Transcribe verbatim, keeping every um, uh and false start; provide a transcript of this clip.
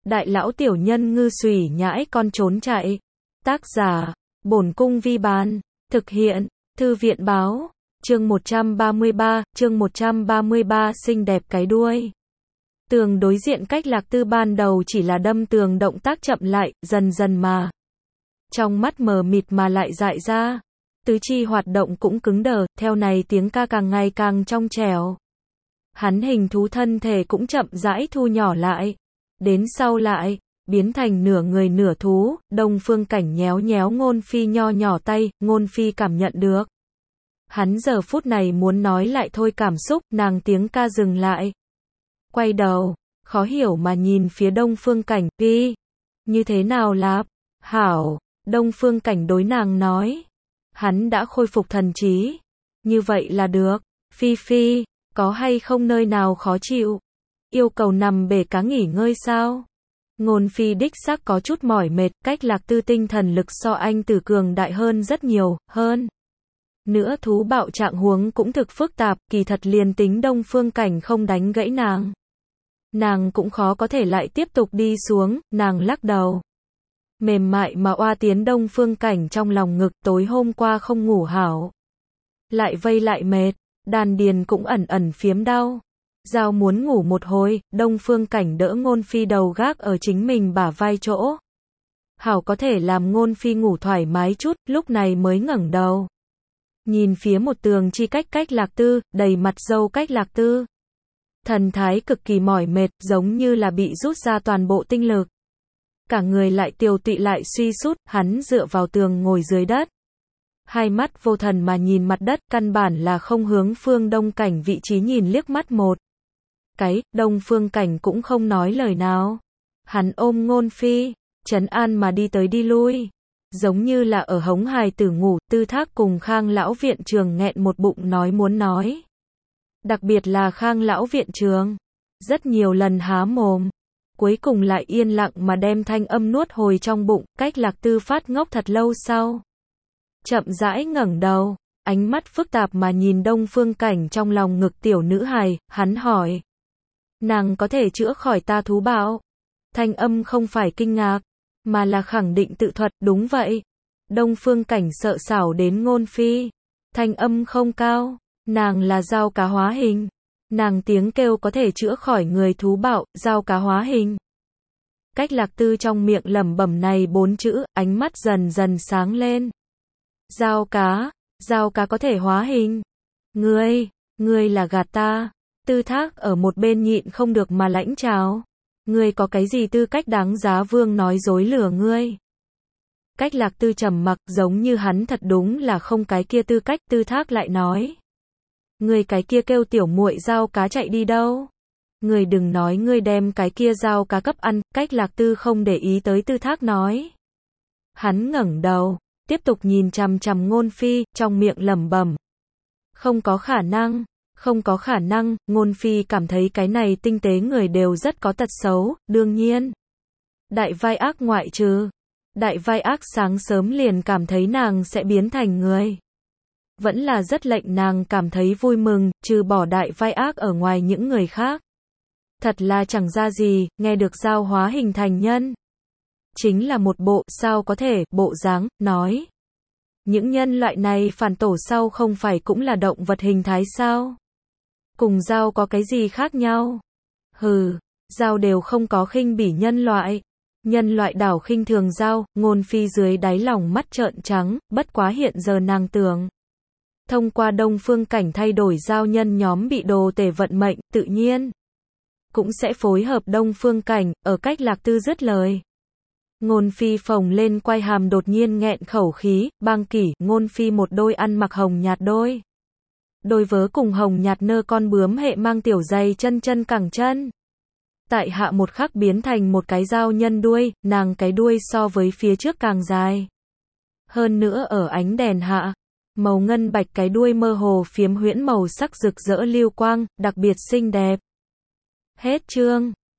Đại lão tiểu nhân ngư xùy nhãi con trốn chạy. Tác giả, Bổn Cung Vi Bán. Thực hiện, Thư viện Báo. Chương một trăm ba mươi ba, chương một trăm ba mươi ba xinh đẹp cái đuôi. Tường đối diện cách Lạc Tư ban đầu chỉ là đâm tường động tác chậm lại, dần dần mà. Trong mắt mờ mịt mà lại dại ra. Tứ chi hoạt động cũng cứng đờ, theo này tiếng ca càng ngày càng trong trẻo. Hắn hình thú thân thể cũng chậm rãi thu nhỏ lại. Đến sau lại, biến thành nửa người nửa thú, Đông Phương Cảnh nhéo nhéo Ngôn Phi nho nhỏ tay, Ngôn Phi cảm nhận được. Hắn giờ phút này muốn nói lại thôi cảm xúc, nàng tiếng ca dừng lại. Quay đầu, khó hiểu mà nhìn phía Đông Phương Cảnh, Phi, như thế nào lạp? Hảo, Đông Phương Cảnh đối nàng nói. Hắn đã khôi phục thần trí. Như vậy là được. Phi Phi, có hay không nơi nào khó chịu? Yêu cầu nằm bể cá nghỉ ngơi sao? Ngôn Phi đích xác có chút mỏi mệt, cách Lạc Tư tinh thần lực so anh Tử cường đại hơn rất nhiều, hơn. Nữa thú bạo trạng huống cũng thực phức tạp, kỳ thật liền tính Đông Phương Cảnh không đánh gãy nàng. Nàng cũng khó có thể lại tiếp tục đi xuống, nàng lắc đầu. Mềm mại mà oa tiến Đông Phương Cảnh trong lòng ngực, tối hôm qua không ngủ hảo. Lại vây lại mệt, đàn điền cũng ẩn ẩn phiếm đau. Giao muốn ngủ một hồi, Đông Phương Cảnh đỡ Ngôn Phi đầu gác ở chính mình bả vai chỗ. Hảo có thể làm Ngôn Phi ngủ thoải mái chút, lúc này mới ngẩng đầu. Nhìn phía một tường chi cách cách Lạc Tư, đầy mặt dâu cách Lạc Tư. Thần thái cực kỳ mỏi mệt, giống như là bị rút ra toàn bộ tinh lực. Cả người lại tiều tụy lại suy sút, hắn dựa vào tường ngồi dưới đất. Hai mắt vô thần mà nhìn mặt đất, căn bản là không hướng Phương Đông Cảnh vị trí nhìn liếc mắt một. Cái, Đông Phương Cảnh cũng không nói lời nào. Hắn ôm Ngôn Phi, trấn an mà đi tới đi lui. Giống như là ở hống hài tử ngủ, Tư Thác cùng Khang lão viện trường nghẹn một bụng nói muốn nói. Đặc biệt là Khang lão viện trường. Rất nhiều lần há mồm. Cuối cùng lại yên lặng mà đem thanh âm nuốt hồi trong bụng, cách Lạc Tư phát ngốc thật lâu sau. Chậm rãi ngẩng đầu, ánh mắt phức tạp mà nhìn Đông Phương Cảnh trong lòng ngực tiểu nữ hài, hắn hỏi. Nàng có thể chữa khỏi ta thú bạo? Thanh âm không phải kinh ngạc, mà là khẳng định tự thuật, đúng vậy. Đông Phương Cảnh sợ xảo đến Ngôn Phi. Thanh âm không cao, nàng là dao cá hóa hình. Nàng tiếng kêu có thể chữa khỏi người thú bạo, dao cá hóa hình. Cách Lạc Tư trong miệng lẩm bẩm này bốn chữ, ánh mắt dần dần sáng lên. Dao cá, dao cá có thể hóa hình. Ngươi, ngươi là gạt ta. Tư Thác ở một bên nhịn không được mà lãnh chào. Ngươi có cái gì tư cách đáng giá vương nói dối lừa ngươi? Cách Lạc Tư trầm mặc, giống như hắn thật đúng là không cái kia tư cách. Tư Thác lại nói. Ngươi cái kia kêu tiểu muội dao cá chạy đi đâu? Ngươi đừng nói ngươi đem cái kia dao cá cấp ăn. Cách Lạc Tư không để ý tới Tư Thác nói. Hắn ngẩng đầu, tiếp tục nhìn chằm chằm Ngôn Phi, trong miệng lẩm bẩm. Không có khả năng, không có khả năng. Ngôn Phi cảm thấy cái này tinh tế người đều rất có tật xấu, đương nhiên. Đại vai ác ngoại trừ. Đại vai ác sáng sớm liền cảm thấy nàng sẽ biến thành người. Vẫn là rất lệnh nàng cảm thấy vui mừng, trừ bỏ đại vai ác ở ngoài những người khác. Thật là chẳng ra gì, nghe được giao hóa hình thành nhân. Chính là một bộ, sao có thể, bộ dáng, nói. Những nhân loại này phản tổ sau không phải cũng là động vật hình thái sao? Cùng dao có cái gì khác nhau? Hừ, dao đều không có khinh bỉ nhân loại. Nhân loại đảo khinh thường dao, Ngôn Phi dưới đáy lòng mắt trợn trắng, bất quá hiện giờ nàng tưởng. Thông qua Đông Phương Cảnh thay đổi giao nhân nhóm bị đồ tể vận mệnh, tự nhiên. Cũng sẽ phối hợp Đông Phương Cảnh, ở cách Lạc Tư dứt lời. Ngôn Phi phồng lên quai hàm đột nhiên nghẹn khẩu khí, bang kỷ, Ngôn Phi một đôi ăn mặc hồng nhạt đôi. Đôi vớ cùng hồng nhạt nơ con bướm hệ mang tiểu giày chân chân cẳng chân. Tại hạ một khắc biến thành một cái dao nhân đuôi, nàng cái đuôi so với phía trước càng dài. Hơn nữa ở ánh đèn hạ. Màu ngân bạch cái đuôi mơ hồ phiếm huyễn màu sắc rực rỡ lưu quang, đặc biệt xinh đẹp. Hết chương.